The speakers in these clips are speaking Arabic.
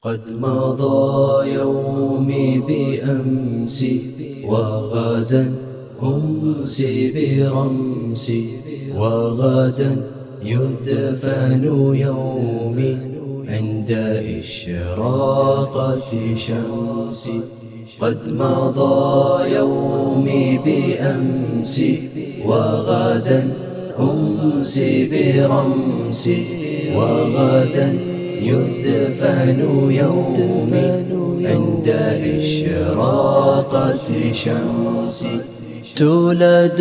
قد مضى يومي بأمسي وغدا أمسي برمسي، وغدا يدفن يومي عند إشراقة شمسي. قد مضى يومي بأمسي وغدا أمسي برمسي، وغدا يدفن يومي عند إشراقة شمسي. تولد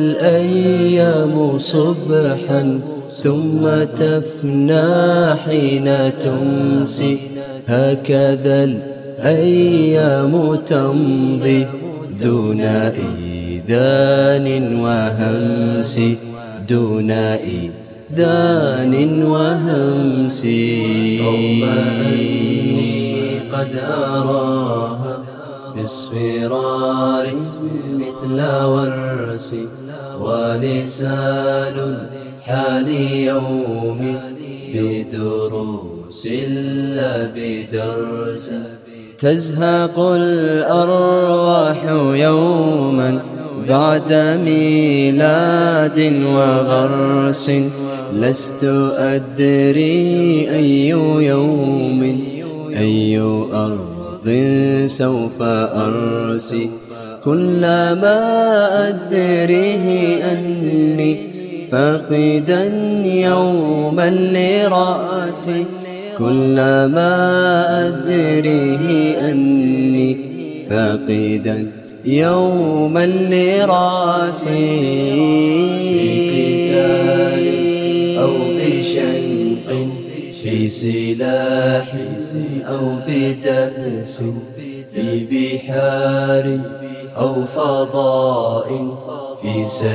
الأيام صبحا ثم تفنى حين تمسي، هكذا الأيام تمضي دون إيذان وهمس، دون إيذان وهمس. رغم أني قد أراها باصفرار مثل ورس، ولسان الحال يوم بدروس لا بدرس. تزهق الأرواح يوما بعد ميلاد وغرس، لست أدري أي يوم أي أرض سوف أرسي. كلما أدريه أني فاقدا يوما لرأسي، كلما أدريه أني فاقدا يوما لرأسي. في قتال أو بشنق، في سلاح أو بدأس، في بحار أو فضاء، في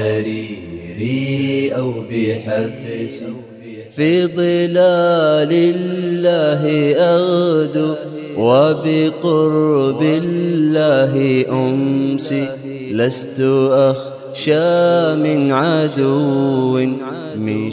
سريري أو بحبس. في ظلال الله أغدو وبقرب الله أمسي، لست أخشى من عدو من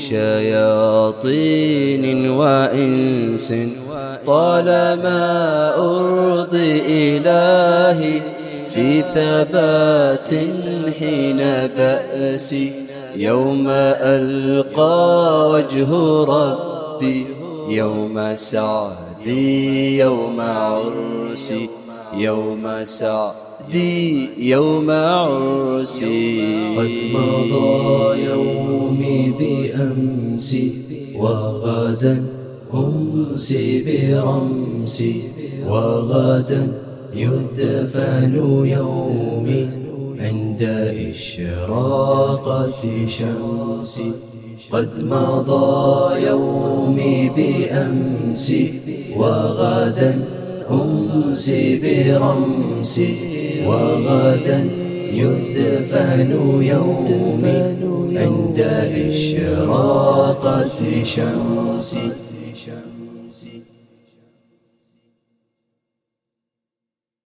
شياطين وإنس، طالما أرضي إلهي في ثبات حين بأسي. يوم ألقى وجه ربي يوم سعدي يوم عرسي، يوم سعدي يوم عرسي. قد مضى يومي بأمسي وغدا أمسي برمسي، وغدا يدفن يومي عند إشراقة شمسي. قد مضى يومي بأمسي وغدا أمسي برمسي، وغدا يدفن يومي عند إشراقة شمسي.